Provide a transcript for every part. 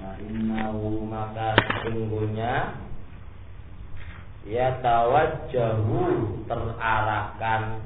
Innahu maka sesungguhnya yatawajjahu terarahkan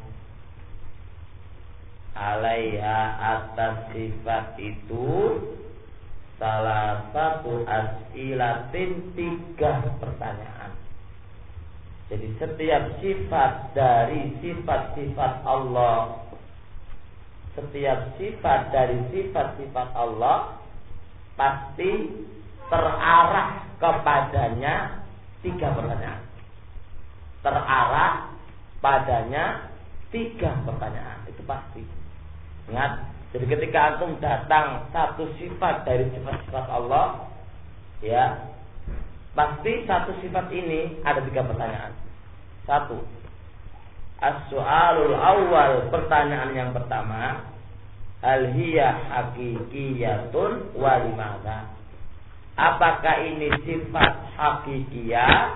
alaiha atas sifat itu salah satu as'ilatin 3 pertanyaan. Jadi setiap sifat dari sifat-sifat Allah, setiap sifat dari sifat-sifat Allah pasti terarah kepadanya 3 pertanyaan. Terarah padanya 3 pertanyaan, itu pasti. Ingat, jadi ketika antum datang satu sifat dari sifat-sifat Allah, ya, pasti satu sifat ini ada 3 pertanyaan. 1. As-su'alul awal, pertanyaan yang pertama, hal hiya hakikiyatun wa limadza? Apakah ini sifat hakikiyah?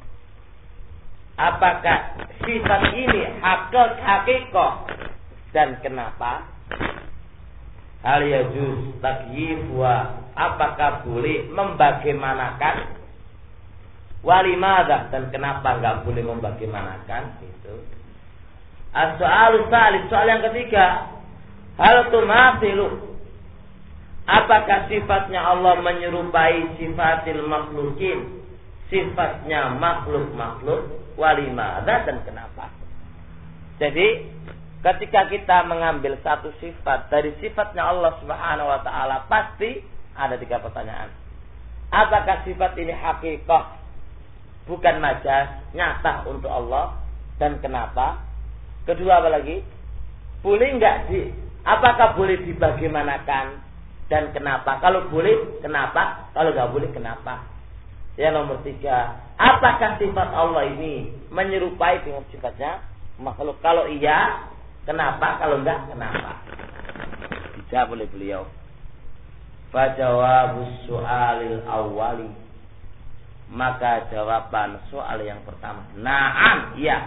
Apakah sifat ini hakikah dan kenapa? Hal yajuz takyifwa, apakah boleh membagaimanakan? Walimada, dan kenapa enggak boleh membagaimanakan? Itu. As-soal tsalits, soal yang ketiga, hal tumathilu, apakah sifatnya Allah menyerupai sifatil makhlukin, sifatnya makhluk-makhluk? Walimada, dan kenapa? Jadi ketika kita mengambil satu sifat dari sifatnya Allah Subhanahu wa taala, pasti ada 3 pertanyaan. Apakah sifat ini hakikah, bukan majaz, nyata untuk Allah, dan kenapa? Kedua, apa lagi? Boleh enggak apakah boleh dibagaimanakan dan kenapa? Kalau boleh, kenapa? Kalau enggak boleh, kenapa? Yang nomor 3, apakah sifat Allah ini menyerupai dengan sifatnya makhluk? Kalau iya, kenapa? Kalau enggak, kenapa? Dijawab oleh beliau. Fajawabus su'alil awwali, maka jawaban soal yang pertama, na'am, ya.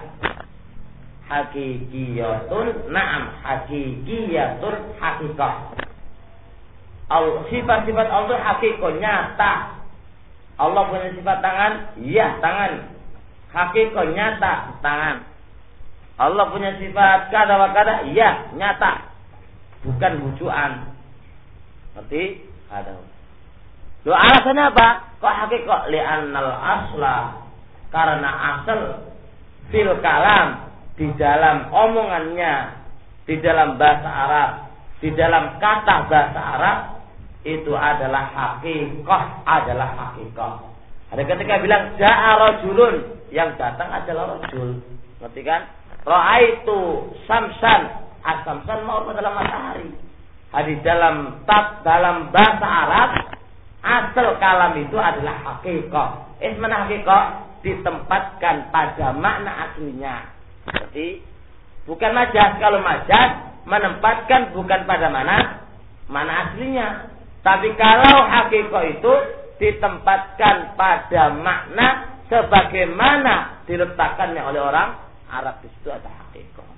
Hakikiyatun, na'am, hakikiyatun, hakikah. Sifat-sifat Allah hakikah, nyata. Allah punya sifat tangan, iya, tangan. Hakikah, nyata, tangan. Allah punya sifat kada wa kada, iya, nyata, bukan bujuan. Seperti ada. Doa alasannya apa? Kok hakikah? Li'annal asla, karena asal fil kalam, di dalam omongannya, di dalam bahasa Arab, di dalam kata bahasa Arab, itu adalah hakikah, adalah hakikah. Ada ketika bilang ja'a rajulun, yang datang adalah rajul. Ngerti kan? Ra'aitu samsan, as-samsan mau adalah matahari. Di dalam bahasa Arab, asal kalam itu adalah hakikah. Mana hakikah? Ditempatkan pada makna aslinya. Jadi bukan majaz. Kalau majaz menempatkan bukan pada mana aslinya. Tapi kalau hakikah itu ditempatkan pada makna sebagaimana diletakkannya oleh orang Arab, di situ ada hakikah.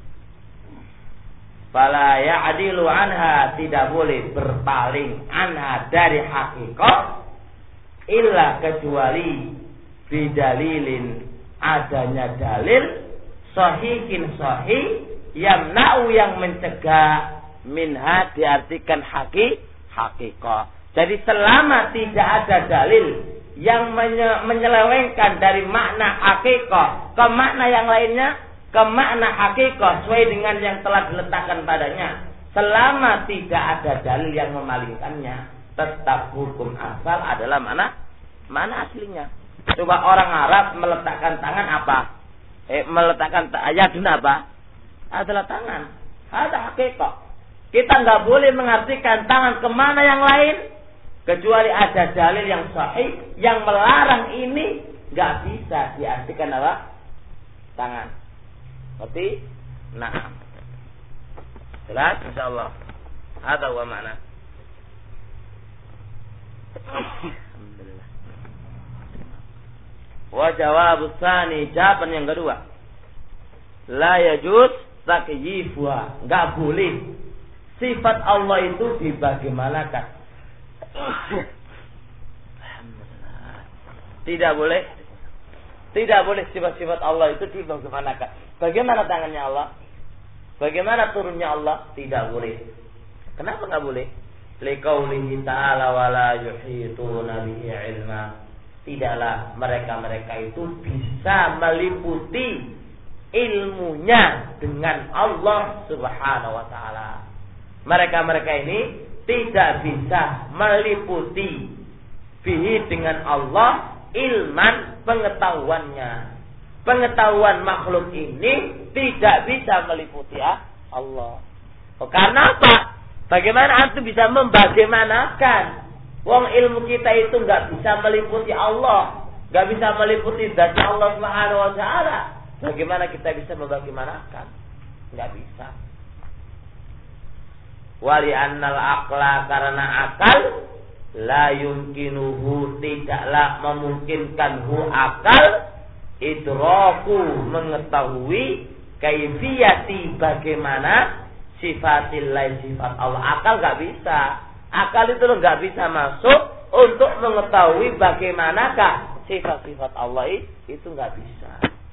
Fala ya'dilu anha, tidak boleh berpaling anha dari hakikah, illa kecuali bidalilin, adanya dalil sahihin sahih, yamna'u yang mencegah, minha diartikan hakikah. Jadi selama tidak ada dalil yang menyelewengkan dari makna hakikah ke makna yang lainnya, ke makna hakikah sesuai dengan yang telah diletakkan padanya, selama tidak ada dalil yang memalingkannya, tetap hukum asal adalah mana aslinya. Coba orang Arab meletakkan tangan apa? Meletakkan yadun apa? Adalah tangan. Ada hakikah. Kita nggak boleh mengartikan tangan kemana yang lain kecuali ada dalil yang sahih yang melarang ini, nggak bisa diartikan apa? Tangan. Berarti, nah, jelas, insyaallah. Ada wa mana? Alhamdulillah. Wa jawab tsani, jawaban yang kedua, la yajuz takyifwa, nggak boleh sifat Allah itu dibagaimanakan. Tidak boleh. Tidak boleh sifat-sifat Allah itu dibagaimanakan. Bagaimana tangannya Allah? Bagaimana turunnya Allah? Tidak boleh. Kenapa enggak boleh? Liqaulihi ta'ala wa la yuhituna bihi ilma. Tidaklah mereka-mereka itu bisa meliputi ilmunya dengan Allah Subhanahu wa taala. Mereka-mereka ini tidak bisa meliputi bihi dengan Allah ilman pengetahuannya. Pengetahuan makhluk ini tidak bisa meliputi Allah. Karena apa? Bagaimana antum bisa membagaimanakan? Wong ilmu kita itu nggak bisa meliputi Allah, nggak bisa meliputi zat Allah Subhanahu wa taala. Bagaimana kita bisa membagaimanakan? Nggak bisa. Wali annal aqla, karena akal la yumkinuhu, tidaklah memungkinkan hu akal idraku, mengetahui kaifiyati, bagaimana sifatillah, sifat Allah. Akal nggak bisa. Akal itu nggak bisa masuk untuk mengetahui bagaimanakah sifat-sifat Allah, itu nggak bisa.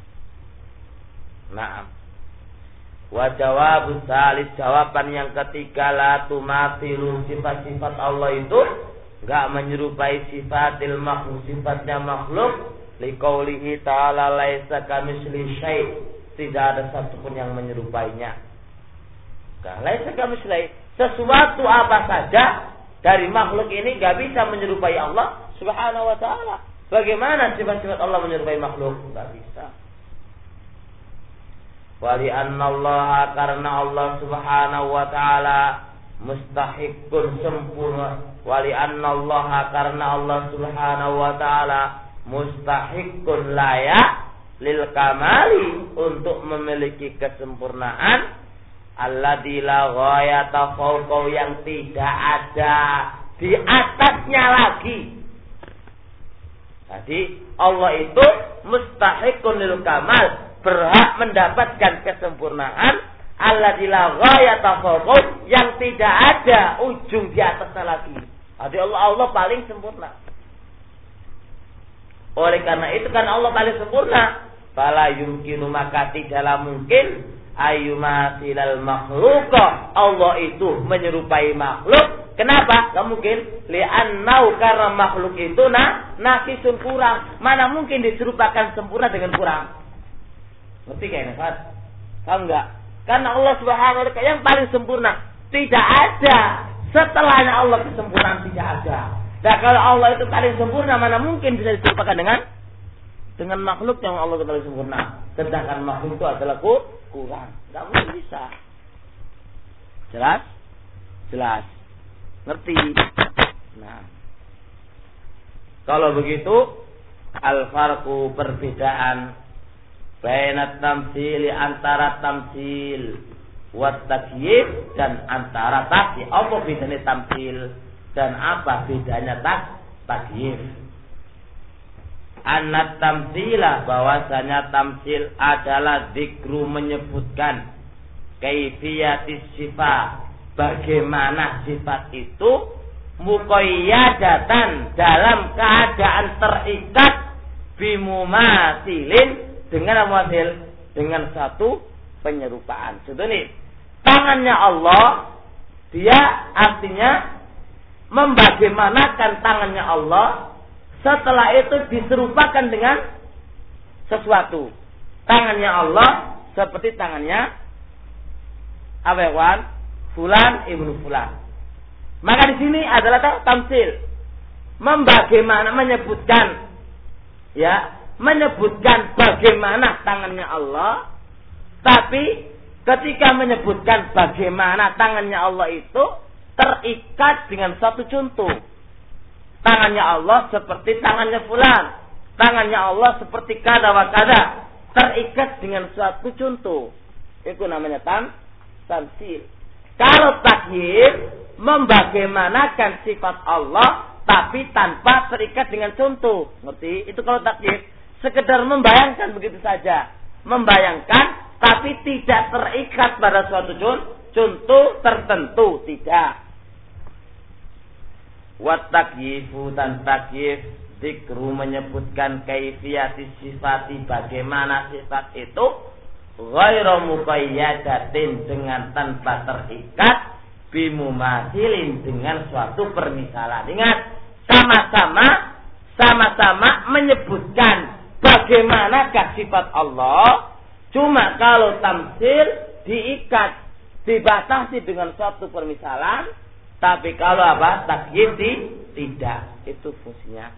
Nah, wa jawab salis, jawaban yang ketiga, la tumathilu, sifat-sifat Allah itu enggak menyerupai sifatil makhluk, sifatnya makhluk. Liqaulihi ta'ala laisa kamitslihi syai', tidak ada satupun yang menyerupainya. Laisa kamitslihi, sesuatu apa saja dari makhluk ini enggak bisa menyerupai Allah Subhanahu wa taala. Bagaimana sifat-sifat Allah menyerupai makhluk? Enggak bisa. Wali annallaha, karena Allah Subhanahu wa taala mustahiqqun sempurna. Wali annallaha, karena Allah Subhanahu wa taala mustahiqqun layak lil kamali, untuk memiliki kesempurnaan. Alladzi la ghayata fawqahu, yang tidak ada di atasnya lagi. Jadi Allah itu mustahiqqun lil kamal, berhak mendapatkan kesempurnaan. Alladzi la ghayata fawqahu, yang tidak ada ujung di atasnya lagi. Jadi Allah paling sempurna. Oleh karena itu kan Allah paling sempurna, fala yumkinu, maka tidaklah mungkin ayyumathilal makhluqa, Allah itu menyerupai makhluk. Kenapa? Gak mungkin. Li'annau, karena makhluk itu naqisun, kurang. Mana mungkin diserupakan sempurna dengan kurang? Ngerti kayaknya, Pak? Tahu enggak? Karena Allah Subhanahu wa taala yang paling sempurna, tidak ada setelahnya Allah kesempurnaan, tidak ada. Nah, kalau Allah itu paling sempurna, mana mungkin bisa diserupakan dengan makhluk yang Allah itu paling sempurna. Sedangkan makhluk itu adalah kurang. Tidak mungkin bisa. Jelas? Jelas. Ngerti? Nah, kalau begitu, al-farqu, perbedaan bainat tamtsil, antara tamtsil wat takyif, dan antara takyif. Apa bedanya tamtsil dan apa bedanya takyif? Annat tamtsila, bahwasanya tamtsil adalah zikru, menyebutkan kaifiyatis sifat, bagaimana sifat itu, muqayyadatan, dalam keadaan terikat, bimumathilin, dengan mumathil, dengan satu penyerupaan. Contohnya, tangannya Allah, dia artinya membagaimanakan tangannya Allah, setelah itu diserupakan dengan sesuatu. Tangannya Allah seperti tangannya Awewan Fulan ibnu Fulan. Maka di sini adalah tamtsil, menyebutkan, ya, menyebutkan bagaimana tangannya Allah, tapi ketika menyebutkan bagaimana tangannya Allah itu terikat dengan satu contoh. Tangannya Allah seperti tangannya fulan, tangannya Allah seperti kada wa kada, terikat dengan suatu contoh. Itu namanya tamtsil. Kalau takyif, membagaimanakan sifat Allah tapi tanpa terikat dengan contoh. Ngerti? Itu kalau takyif. Sekedar membayangkan begitu saja. Membayangkan tapi tidak terikat pada suatu contoh tertentu. Tidak. Wat takyifu, dan takyif Zikru menyebutkan kaifiyati sifati, bagaimana sifat itu, ghairu muqayyadatin dengan tanpa terikat, bimumathilin dengan suatu permisalan. Ingat, sama-sama menyebutkan bagaimanakah sifat Allah. Cuma kalau tamsil diikat, dibatasi dengan suatu permisalan. Tapi kalau takyid tidak, itu fungsinya.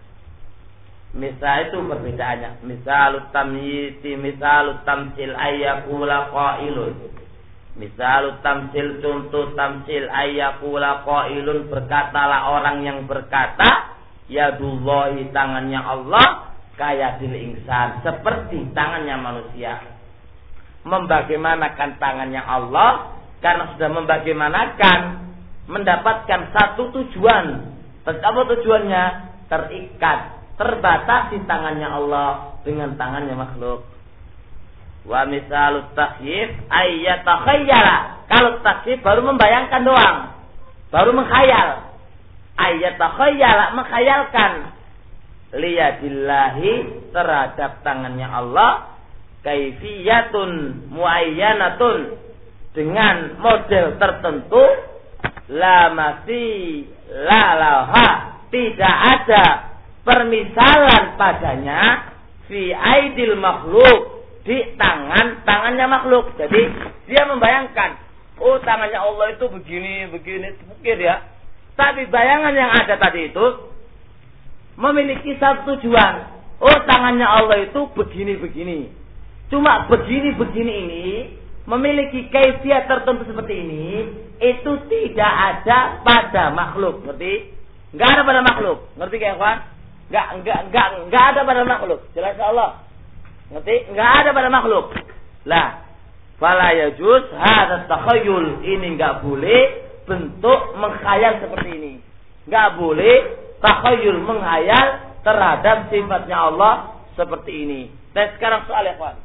Misal itu perbedaannya. Misalut tamyiti, misalut tamsil ayyakula qailun. Misalut tamsil, contoh tamsil ayyakula qailun, berkatalah orang yang berkata, yadullahi, tangannya Allah, kayadil insan, seperti tangannya manusia. Membagaimanakan tangannya Allah, karena sudah membagaimanakan, mendapatkan satu tujuan. Apa tujuannya? Terikat, terbatasi tangannya Allah dengan tangannya makhluk. Wa misalut takyif ayyatakhayyala. Kalau takyif baru membayangkan doang, baru menghayal. Ayyatakhayyala, menghayalkan. Liyadillahi, terhadap tangannya Allah, kaifiyatun muayyanatun, dengan model tertentu, la masi la laha, tidak ada permisalan padanya, fi aidil makhluk, di tangannya makhluk. Jadi dia membayangkan, oh tangannya Allah itu begini mungkin ya. Tapi bayangan yang ada tadi itu memiliki satu tujuan. Oh tangannya Allah itu begini. Cuma begini ini memiliki kaifiat tertentu seperti ini, itu tidak ada pada makhluk. Ngerti? Enggak ada pada makhluk. Ngerti kawan? Enggak ada pada makhluk. Jelas Allah. Ngerti? Enggak ada pada makhluk. Lah, fala yajuz hadza takhayyul, ini enggak boleh bentuk menghayal seperti ini. Enggak boleh takhayyul, menghayal terhadap sifatnya Allah seperti ini. Dan sekarang soal ya, kawan.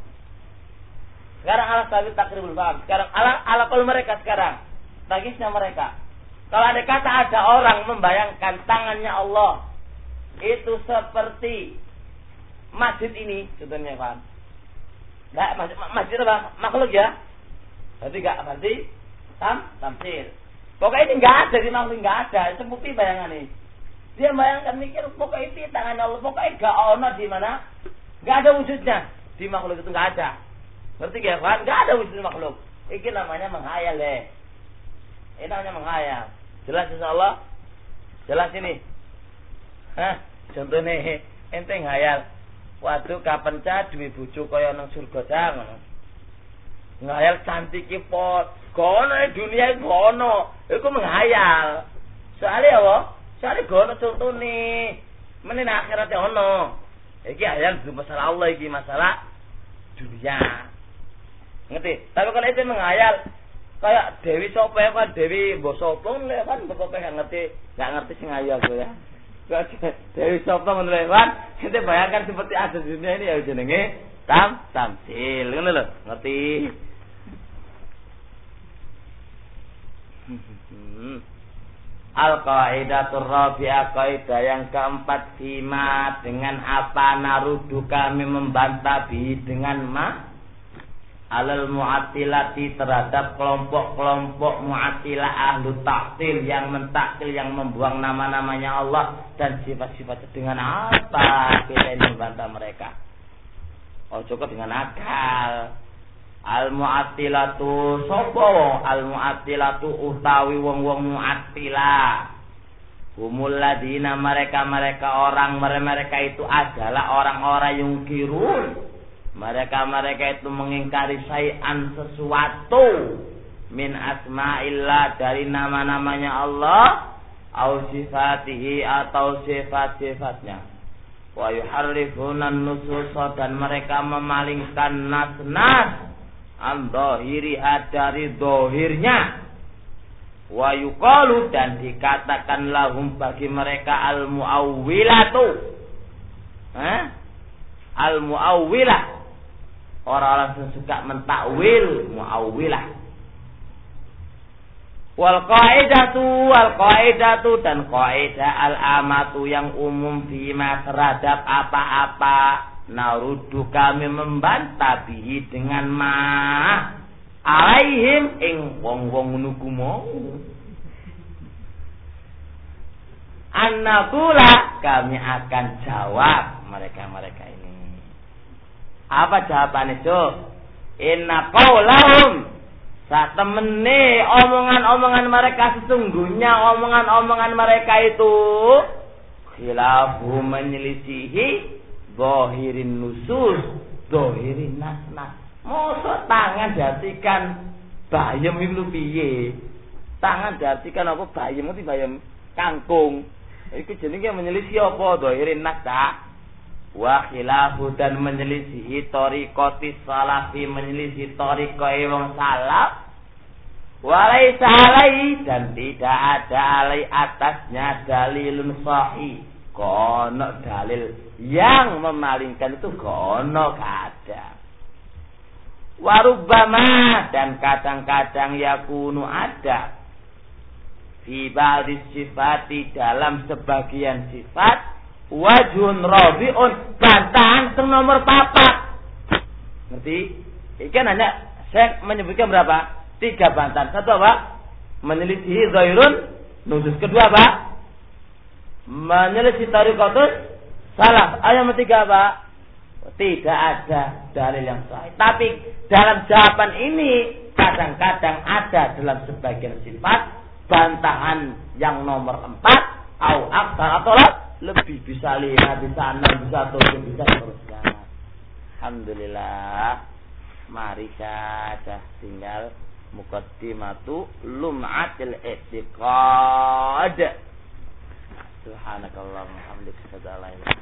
Sekarang ala sabil takribul faham. Sekarang ala kalau mereka sekarang tagisnya mereka. Kalau ada kata ada orang membayangkan tangannya Allah itu seperti masjid ini, contohnya paham? Enggak, masjid apa? Makhluk ya? Berarti tamsil. Pokoknya ini enggak ada di makhluk, enggak ada. Itu bukti bayangan ini. Dia bayangkan mikir pokoknya itu tangannya Allah, pokoknya enggak ono di mana? Enggak ada wujudnya. Di makhluk itu enggak ada. Ngerti gak, Pak? Enggak ada wujud makhluk. Ini namanya menghayal deh. Ini namanya menghayal. Jelas insyaallah? Jelas ini. Contohnya ente ngayal. Waduh kapan cah duwe bojo kaya nang surga jangan. Ngayal cantike pot. Gono dunia gono. Iku menghayal. Soalnya apa? Soalnya gono contohnya. Menen akhiratnya ono. Iki hayal bukan masalah Allah, iki masalah dunia. Ngerti? Tapi kalau itu menghayal kayak Dewi Sopo kan, Dewi Mbok Sopo kan pokoknya enggak ngerti sing ayu aku ya. Dewi Sopo ngono lho kan, ente bayangkan seperti ada di dunia ini ya jenenge tamsil ngono lho, ngerti? Al-qaidatur rabi'ah, kaidah yang keempat, fima, dengan apa narudu kami membantah bi, dengan alal mu'attilati, terhadap kelompok-kelompok mu'attilah ahlu taktil, yang mentaktil, yang membuang nama-namanya Allah dan sifat-sifatnya. Dengan apa kita ini membantah mereka? Oh cukup dengan akal. Al mu'attilatu sopo, al mu'attilatu utawi wong-wong mu'attilah, humul ladina, mereka orang, mereka itu adalah orang-orang yang kirun, mereka itu mengingkari syai'an, sesuatu, min asma'illah, dari nama-namanya Allah, au sifatihi, atau sifat-sifatnya. Wa yuharrifuna nusus, dan mereka memalingkan nas-nas an dhahiriha, dari dohirnya. Wa yuqalu, dan dikatakan lahum, bagi mereka, al-mu'awwilatu, al-mu'awwilah, orang-orang yang suka mentakwil, mu'awwilah. wal qaidatu dan qaidah al-amatu yang umum bima terhadap apa-apa narudu kami membantah bihi dengan ma alaihim ing wong-wong nuku mau annakula kami akan jawab mereka ini. Apa jawabannya itu? Inna qaulahum satemene omongan-omongan mereka sesungguhnya omongan-omongan mereka itu khilafu menyelisihi zahirin nusus zahirin nas. Mosok tangan diartikan bayem iku piye? Tangan diartikan apa bayem itu bayem kangkung. Iku jenenge menyelisih apa zahirin nas ta? Wa khilafu dan menyelisihi tariqati salafi menyelisih tariqah wong salaf. Walaisa alai dan tidak ada alai atasnya dalilun sahih. Kono dalil yang memalingkan itu kono kada. Warubbama dan kadang-kadang yakunu ada fi ba'dis sifati dalam sebagian sifat wajhun rabi'un bantahan nomor 4. Ngerti? Ikan hanya saya menyebutkan berapa? 3 bantahan. Satu apa? Menyelisihi zahirun nusus. Kedua apa? Menyelisihi tariqatus salaf. Ayat ketiga apa? Tidak ada dalil yang sahih. Tapi dalam jawaban ini kadang-kadang ada dalam sebagian sifat bantahan yang nomor 4 au aktsar atau lebih, bisa 5, bisa 6, bisa 7, bisa seterusnya. Alhamdulillah. Mari saja tinggal muqaddimatu lum'atil i'tiqad. Subhanakallahumma wa bihamdika asyhadu an la ilaha illa anta